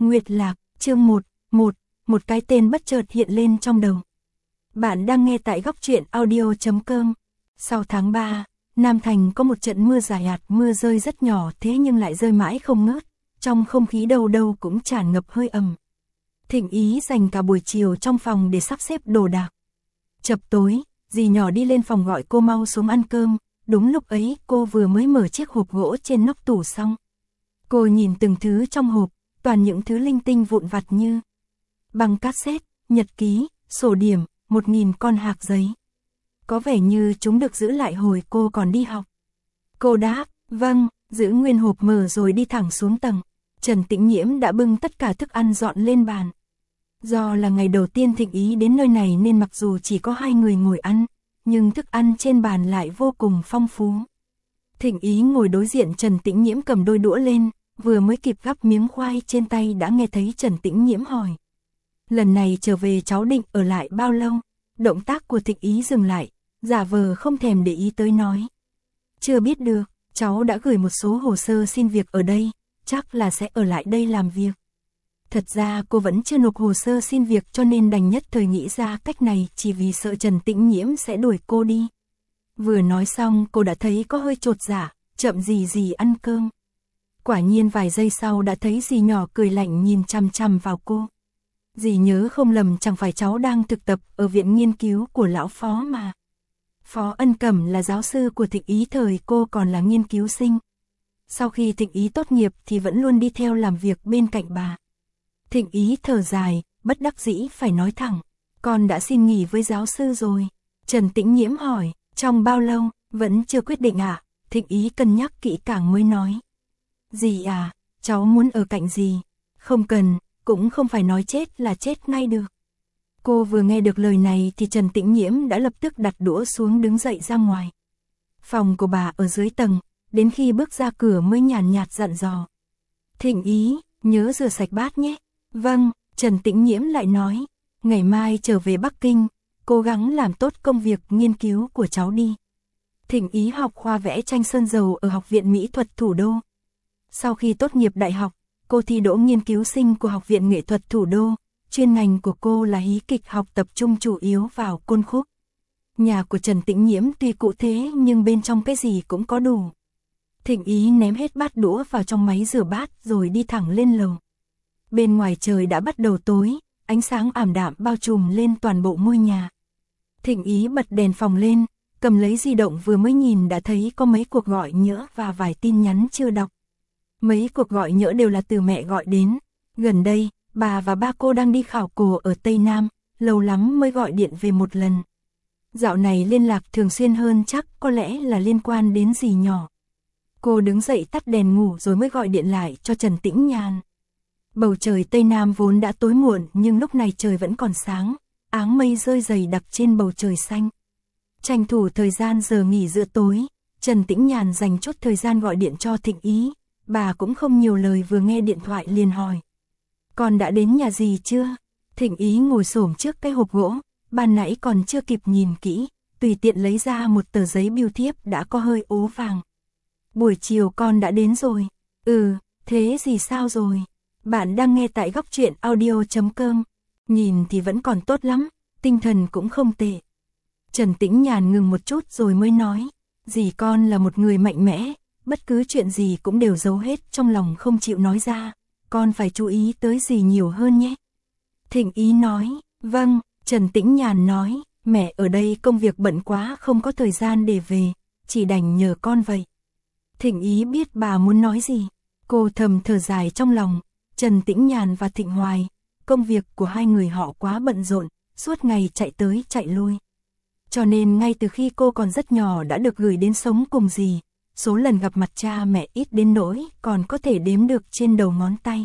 Nguyệt Lạc, chương 1, một cái tên bất chợt hiện lên trong đầu. Bạn đang nghe tại góc truyện audio.com. Sau tháng 3, Nam Thành có một trận mưa dài ạt, mưa rơi rất nhỏ thế nhưng lại rơi mãi không ngớt, trong không khí đâu đâu cũng tràn ngập hơi ẩm. Thịnh Ý dành cả buổi chiều trong phòng để sắp xếp đồ đạc. Chập tối, dì nhỏ đi lên phòng gọi cô mau xuống ăn cơm, đúng lúc ấy cô vừa mới mở chiếc hộp gỗ trên nóc tủ xong. Cô nhìn từng thứ trong hộp, toàn những thứ linh tinh vụn vặt như băng cassette, nhật ký, sổ điểm, 1000 con hạc giấy. Có vẻ như chúng được giữ lại hồi cô còn đi học. Cô đáp, vâng, giữ nguyên hộp mở rồi đi thẳng xuống tầng. Trần Tĩnh Nhiễm đã bưng tất cả thức ăn dọn lên bàn. Do là ngày đầu tiên Thịnh Ý đến nơi này nên mặc dù chỉ có 2 người ngồi ăn, nhưng thức ăn trên bàn lại vô cùng phong phú. Thịnh Ý ngồi đối diện Trần Tĩnh Nhiễm cầm đôi đũa lên, vừa mới kịp gắp miếng khoai trên tay đã nghe thấy Trần Tĩnh Nhiễm hỏi. Lần này trở về cháu định ở lại bao lâu? Động tác của Thịnh Ý dừng lại, giả vờ không thèm để ý tới nói. Chưa biết được, cháu đã gửi một số hồ sơ xin việc ở đây, chắc là sẽ ở lại đây làm việc. Thật ra cô vẫn chưa nộp hồ sơ xin việc cho nên đành nhất thời nghĩ ra cách này chỉ vì sợ Trần Tĩnh Nhiễm sẽ đuổi cô đi. Vừa nói xong cô đã thấy có hơi chột dạ, chậm gì ăn cơm. Quả nhiên vài giây sau đã thấy dì nhỏ cười lạnh nhìn chằm chằm vào cô. Dì nhớ không lầm chẳng phải cháu đang thực tập ở viện nghiên cứu của lão Phó mà. Phó Ân Cẩm là giáo sư của Thịnh Ý thời cô còn là nghiên cứu sinh. Sau khi Thịnh Ý tốt nghiệp thì vẫn luôn đi theo làm việc bên cạnh bà. Thịnh Ý thở dài, bất đắc dĩ phải nói thẳng. Con đã xin nghỉ với giáo sư rồi. Trần Tĩnh Nhiễm hỏi, trong bao lâu, vẫn chưa quyết định à? Thịnh Ý cân nhắc kỹ càng mới nói. Dì à, cháu muốn ở cạnh dì. Không cần, cũng không phải nói chết là chết ngay được. Cô vừa nghe được lời này thì Trần Tĩnh Nhiễm đã lập tức đặt đũa xuống đứng dậy ra ngoài. Phòng của bà ở dưới tầng, đến khi bước ra cửa mới nhàn nhạt dặn dò. Thịnh Ý, nhớ rửa sạch bát nhé. Vâng, Trần Tĩnh Nhiễm lại nói, ngày mai trở về Bắc Kinh, cố gắng làm tốt công việc nghiên cứu của cháu đi. Thịnh Ý học khoa vẽ tranh sơn dầu ở Học viện Mỹ thuật Thủ đô. Sau khi tốt nghiệp đại học, cô thi đỗ nghiên cứu sinh của Học viện Nghệ thuật Thủ đô, chuyên ngành của cô là hí kịch học tập trung chủ yếu vào côn khúc. Nhà của Trần Tĩnh Nhiễm tuy cụ thế nhưng bên trong cái gì cũng có đủ. Thịnh Ý ném hết bát đũa vào trong máy rửa bát rồi đi thẳng lên lầu. Bên ngoài trời đã bắt đầu tối, ánh sáng ảm đạm bao trùm lên toàn bộ ngôi nhà. Thịnh Ý bật đèn phòng lên, cầm lấy di động vừa mới nhìn đã thấy có mấy cuộc gọi nhỡ và vài tin nhắn chưa đọc. Mấy cuộc gọi nhỡ đều là từ mẹ gọi đến. Gần đây, bà và ba cô đang đi khảo cổ ở Tây Nam, lâu lắm mới gọi điện về một lần. Dạo này liên lạc thường xuyên hơn chắc có lẽ là liên quan đến dì nhỏ. Cô đứng dậy tắt đèn ngủ rồi mới gọi điện lại cho Trần Tĩnh Nhàn. Bầu trời Tây Nam vốn đã tối muộn nhưng lúc này trời vẫn còn sáng, áng mây rơi dày đặc trên bầu trời xanh. Tranh thủ thời gian giờ nghỉ giữa tối, Trần Tĩnh Nhàn dành chút thời gian gọi điện cho Thịnh Ý. Bà cũng không nhiều lời vừa nghe điện thoại liền hỏi. Con đã đến nhà dì chưa? Thịnh Ý ngồi xổm trước cái hộp gỗ, ban nãy còn chưa kịp nhìn kỹ, tùy tiện lấy ra một tờ giấy bưu thiếp đã có hơi ố vàng. Buổi chiều con đã đến rồi. Ừ, thế gì sao rồi? Bạn đang nghe tại góc truyện audio.com. Nhìn thì vẫn còn tốt lắm, tinh thần cũng không tệ. Trần Tĩnh Nhàn ngừng một chút rồi mới nói. Dì con là một người mạnh mẽ, bất cứ chuyện gì cũng đều giấu hết trong lòng không chịu nói ra. Con phải chú ý tới dì nhiều hơn nhé. Thịnh Ý nói. Vâng, Trần Tĩnh Nhàn nói. Mẹ ở đây công việc bận quá không có thời gian để về, chỉ đành nhờ con vậy. Thịnh Ý biết bà muốn nói gì. Cô thầm thở dài trong lòng. Trần Tĩnh Nhàn và Thịnh Hoài, công việc của hai người họ quá bận rộn, suốt ngày chạy tới chạy lui. Cho nên ngay từ khi cô còn rất nhỏ đã được gửi đến sống cùng dì, số lần gặp mặt cha mẹ ít đến nỗi còn có thể đếm được trên đầu ngón tay.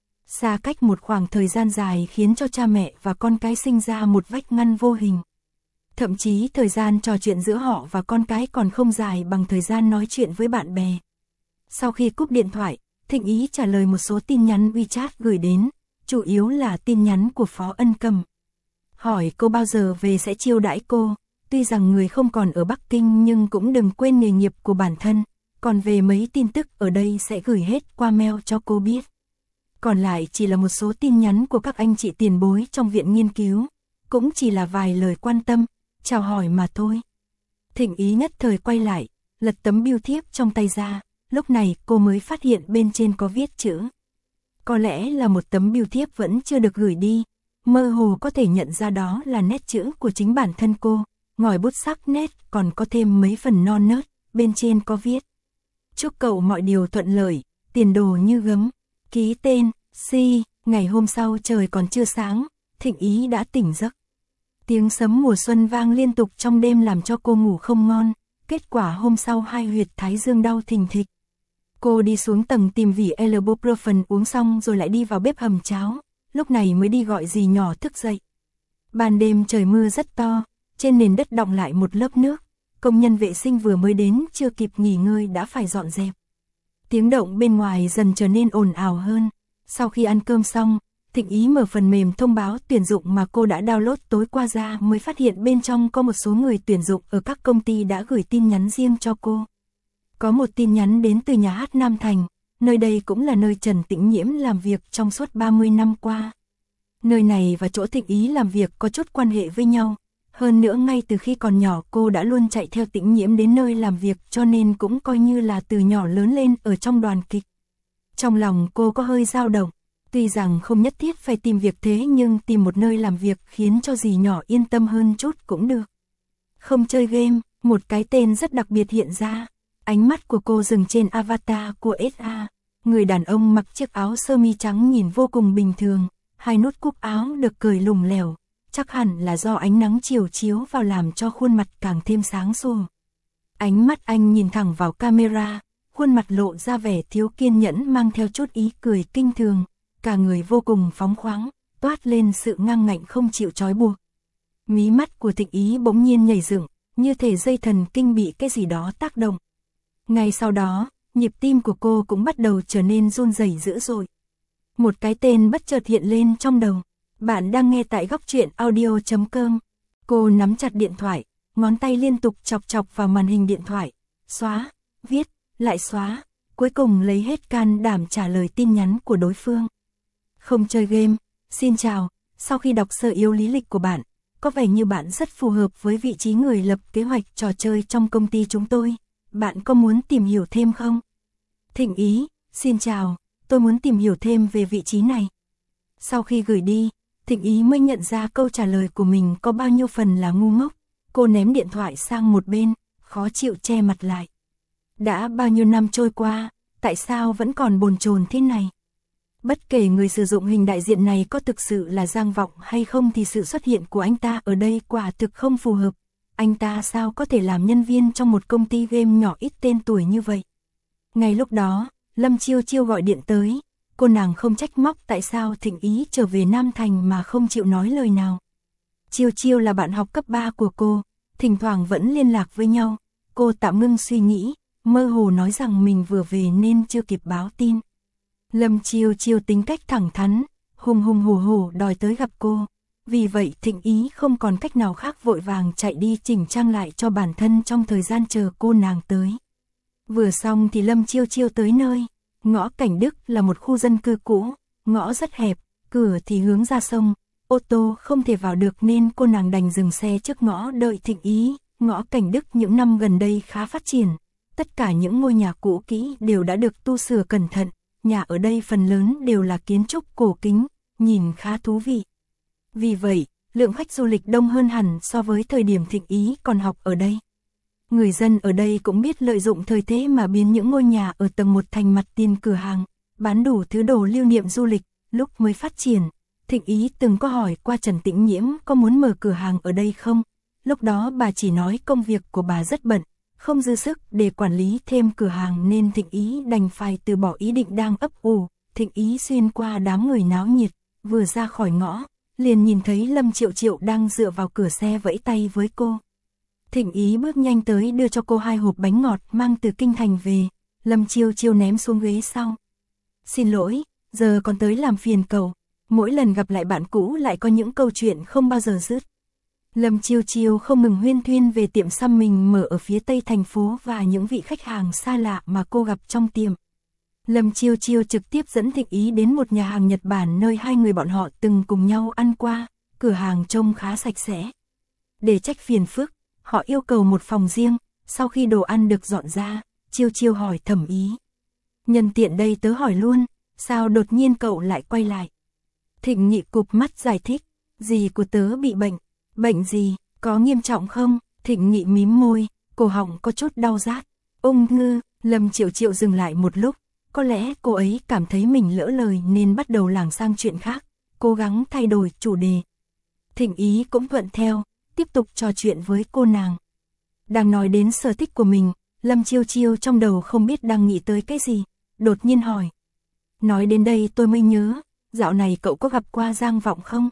Xa cách một khoảng thời gian dài khiến cho cha mẹ và con cái sinh ra một vách ngăn vô hình. Thậm chí thời gian trò chuyện giữa họ và con cái còn không dài bằng thời gian nói chuyện với bạn bè. Sau khi cúp điện thoại, Thịnh Ý trả lời một số tin nhắn WeChat gửi đến, chủ yếu là tin nhắn của Phó Ân Cẩm. Hỏi cô bao giờ về sẽ chiêu đãi cô, tuy rằng người không còn ở Bắc Kinh nhưng cũng đừng quên nghề nghiệp của bản thân, còn về mấy tin tức ở đây sẽ gửi hết qua mail cho cô biết. còn lại chỉ là một số tin nhắn của các anh chị tiền bối trong viện nghiên cứu, cũng chỉ là vài lời quan tâm, chào hỏi mà thôi. Thịnh Ý nhất thời quay lại, lật tấm bưu thiếp trong tay ra, lúc này cô mới phát hiện bên trên có viết chữ. Có lẽ là một tấm bưu thiếp vẫn chưa được gửi đi, mơ hồ có thể nhận ra đó là nét chữ của chính bản thân cô, ngòi bút sắc nét còn có thêm mấy phần non nớt, bên trên có viết. Chúc cậu mọi điều thuận lợi, tiền đồ như gấm, ký tên, Si. Ngày hôm sau trời còn chưa sáng, Thịnh Ý đã tỉnh giấc. Tiếng sấm mùa xuân vang liên tục trong đêm làm cho cô ngủ không ngon, kết quả hôm sau hai huyệt thái dương đau thình thịch. Cô đi xuống tầng tìm vỉ ibuprofen uống xong rồi lại đi vào bếp hầm cháo, lúc này mới đi gọi dì nhỏ thức dậy. Ban đêm trời mưa rất to, trên nền đất đọng lại một lớp nước, công nhân vệ sinh vừa mới đến chưa kịp nghỉ ngơi đã phải dọn dẹp. Tiếng động bên ngoài dần trở nên ồn ào hơn, sau khi ăn cơm xong, Thịnh Ý mở phần mềm thông báo tuyển dụng mà cô đã download tối qua ra mới phát hiện bên trong có một số người tuyển dụng ở các công ty đã gửi tin nhắn riêng cho cô. Có một tin nhắn đến từ nhà hát Nam Thành, nơi đây cũng là nơi Trần Tĩnh Nhiễm làm việc trong suốt 30 năm qua. Nơi này và chỗ Thịnh Ý làm việc có chút quan hệ với nhau, hơn nữa ngay từ khi còn nhỏ cô đã luôn chạy theo Tĩnh Nhiễm đến nơi làm việc cho nên cũng coi như là từ nhỏ lớn lên ở trong đoàn kịch. Trong lòng cô có hơi dao động, tuy rằng không nhất thiết phải tìm việc thế nhưng tìm một nơi làm việc khiến cho dì nhỏ yên tâm hơn chút cũng được. Không chơi game, một cái tên rất đặc biệt hiện ra, ánh mắt của cô dừng trên avatar của SA. Người đàn ông mặc chiếc áo sơ mi trắng nhìn vô cùng bình thường, hai nút cúc áo được cởi lủng lẻo, chắc hẳn là do ánh nắng chiều chiếu vào làm cho khuôn mặt càng thêm sáng sủa. Ánh mắt anh nhìn thẳng vào camera, khuôn mặt lộ ra vẻ thiếu kiên nhẫn mang theo chút ý cười kinh thường, cả người vô cùng phóng khoáng, toát lên sự ngang ngạnh không chịu trói buộc. Mí mắt của Thịnh Ý bỗng nhiên nhảy dựng, như thể dây thần kinh bị cái gì đó tác động. Ngay sau đó, nhịp tim của cô cũng bắt đầu trở nên run rẩy dữ dội. Một cái tên bất chợt hiện lên trong đầu. Bạn đang nghe tại góc truyện audio.com. Cô nắm chặt điện thoại, ngón tay liên tục chọc chọc vào màn hình điện thoại. Xóa, viết, lại xóa, cuối cùng lấy hết can đảm trả lời tin nhắn của đối phương. Không chơi game, xin chào, sau khi đọc sơ yếu lý lịch của bạn, có vẻ như bạn rất phù hợp với vị trí người lập kế hoạch trò chơi trong công ty chúng tôi. Bạn có muốn tìm hiểu thêm không? Thịnh Ý, xin chào, tôi muốn tìm hiểu thêm về vị trí này. Sau khi gửi đi, Thịnh Ý mới nhận ra câu trả lời của mình có bao nhiêu phần là ngu ngốc. Cô ném điện thoại sang một bên, khó chịu che mặt lại. Đã bao nhiêu năm trôi qua, tại sao vẫn còn bồn chồn thế này? Bất kể người sử dụng hình đại diện này có thực sự là Giang Vọng hay không thì sự xuất hiện của anh ta ở đây quả thực không phù hợp. Anh ta sao có thể làm nhân viên trong một công ty game nhỏ ít tên tuổi như vậy? Ngay lúc đó, Lâm Chiêu Chiêu gọi điện tới, cô nàng không trách móc tại sao Thịnh Ý trở về Nam Thành mà không chịu nói lời nào. Chiêu Chiêu là bạn học cấp 3 của cô, thỉnh thoảng vẫn liên lạc với nhau, cô tạm ngưng suy nghĩ, mơ hồ nói rằng mình vừa về nên chưa kịp báo tin. Lâm Chiêu Chiêu tính cách thẳng thắn, hùng hùng hổ hổ đòi tới gặp cô. Vì vậy Thịnh Ý không còn cách nào khác vội vàng chạy đi chỉnh trang lại cho bản thân trong thời gian chờ cô nàng tới. Vừa xong thì Lâm Chiêu Chiêu tới nơi, ngõ Cảnh Đức là một khu dân cư cũ, ngõ rất hẹp, cửa thì hướng ra sông, ô tô không thể vào được nên cô nàng đành dừng xe trước ngõ đợi Thịnh Ý. Ngõ Cảnh Đức những năm gần đây khá phát triển, tất cả những ngôi nhà cũ kỹ đều đã được tu sửa cẩn thận, nhà ở đây phần lớn đều là kiến trúc cổ kính, nhìn khá thú vị. Vì vậy, lượng khách du lịch đông hơn hẳn so với thời điểm Thịnh Ý còn học ở đây. Người dân ở đây cũng biết lợi dụng thời thế mà biến những ngôi nhà ở tầng 1 thành mặt tiền cửa hàng, bán đủ thứ đồ lưu niệm du lịch. Lúc mới phát triển, Thịnh Ý từng có hỏi qua Trần Tĩnh Nhiễm có muốn mở cửa hàng ở đây không. Lúc đó bà chỉ nói công việc của bà rất bận, không dư sức để quản lý thêm cửa hàng nên Thịnh Ý đành phải từ bỏ ý định đang ấp ủ. Thịnh Ý xuyên qua đám người náo nhiệt, vừa ra khỏi ngõ, liền nhìn thấy Lâm Triệu Triệu đang dựa vào cửa xe vẫy tay với cô. Thịnh Ý bước nhanh tới đưa cho cô 2 hộp bánh ngọt mang từ Kinh Thành về, Lâm Chiêu Chiêu ném xuống ghế sau. Xin lỗi, giờ còn tới làm phiền cậu, mỗi lần gặp lại bạn cũ lại có những câu chuyện không bao giờ dứt. Lâm Chiêu Chiêu không ngừng huyên thuyên về tiệm xăm mình mở ở phía tây thành phố và những vị khách hàng xa lạ mà cô gặp trong tiệm. Lâm Chiêu Chiêu trực tiếp dẫn Thịnh Ý đến một nhà hàng Nhật Bản nơi hai người bọn họ từng cùng nhau ăn qua, cửa hàng trông khá sạch sẽ. Để trách phiền phức, họ yêu cầu một phòng riêng, sau khi đồ ăn được dọn ra, Chiêu Chiêu hỏi Thẩm Ý. Nhân tiện đây tớ hỏi luôn, sao đột nhiên cậu lại quay lại? Thịnh Nghị cụp mắt giải thích, dì của tớ bị bệnh. Bệnh gì, có nghiêm trọng không? Thịnh Nghị mím môi, cổ họng có chút đau rát. Ung thư. Lâm Triệu Triệu dừng lại một lúc, có lẽ cô ấy cảm thấy mình lỡ lời nên bắt đầu lảng sang chuyện khác, cố gắng thay đổi chủ đề. Thịnh Ý cũng thuận theo, tiếp tục trò chuyện với cô nàng. Đang nói đến sở thích của mình, Lâm Chiêu Chiêu trong đầu không biết đang nghĩ tới cái gì, đột nhiên hỏi. Nói đến đây tôi mới nhớ, dạo này cậu có gặp qua Giang Vọng không?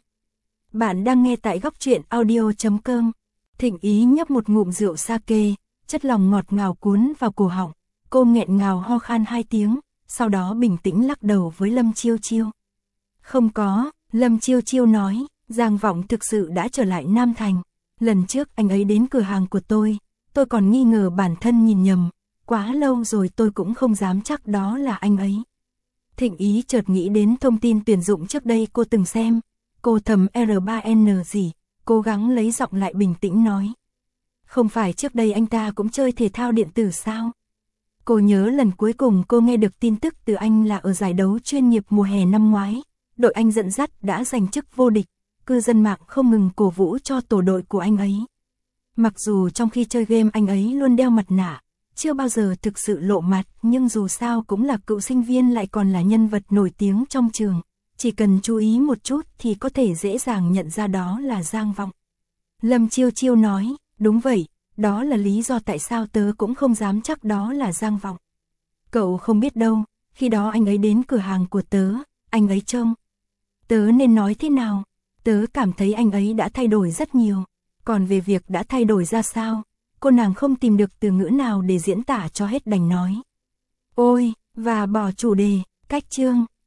Bạn đang nghe tại góc truyện audio.com. Thịnh Ý nhấp một ngụm rượu sake, chất lòng ngọt ngào cuốn vào cổ họng. Cô nghẹn ngào ho khan 2 tiếng, sau đó bình tĩnh lắc đầu với Lâm Chiêu Chiêu. Không có, Lâm Chiêu Chiêu nói, Giang Vọng thực sự đã trở lại Nam Thành. Lần trước anh ấy đến cửa hàng của tôi còn nghi ngờ bản thân nhìn nhầm, quá lâu rồi tôi cũng không dám chắc đó là anh ấy. Thịnh Ý chợt nghĩ đến thông tin tuyển dụng trước đây cô từng xem, cô thầm R3N gì, cố gắng lấy giọng lại bình tĩnh nói. Không phải trước đây anh ta cũng chơi thể thao điện tử sao? Cô nhớ lần cuối cùng cô nghe được tin tức từ anh là ở giải đấu chuyên nghiệp mùa hè năm ngoái, đội anh dẫn dắt đã giành chức vô địch, cư dân mạng không ngừng cổ vũ cho tổ đội của anh ấy. Mặc dù trong khi chơi game anh ấy luôn đeo mặt nạ, chưa bao giờ thực sự lộ mặt, nhưng dù sao cũng là cựu sinh viên lại còn là nhân vật nổi tiếng trong trường, chỉ cần chú ý một chút thì có thể dễ dàng nhận ra đó là Giang Vọng. Lâm Chiêu Chiêu nói, đúng vậy, đó là lý do tại sao tớ cũng không dám chắc đó là Giang Vọng. Cậu không biết đâu, khi đó anh ấy đến cửa hàng của tớ, anh ấy trông. Tớ nên nói thế nào? Tớ cảm thấy anh ấy đã thay đổi rất nhiều, còn về việc đã thay đổi ra sao, cô nàng không tìm được từ ngữ nào để diễn tả cho hết đành nói. Ôi, và bỏ chủ đề, cách chương.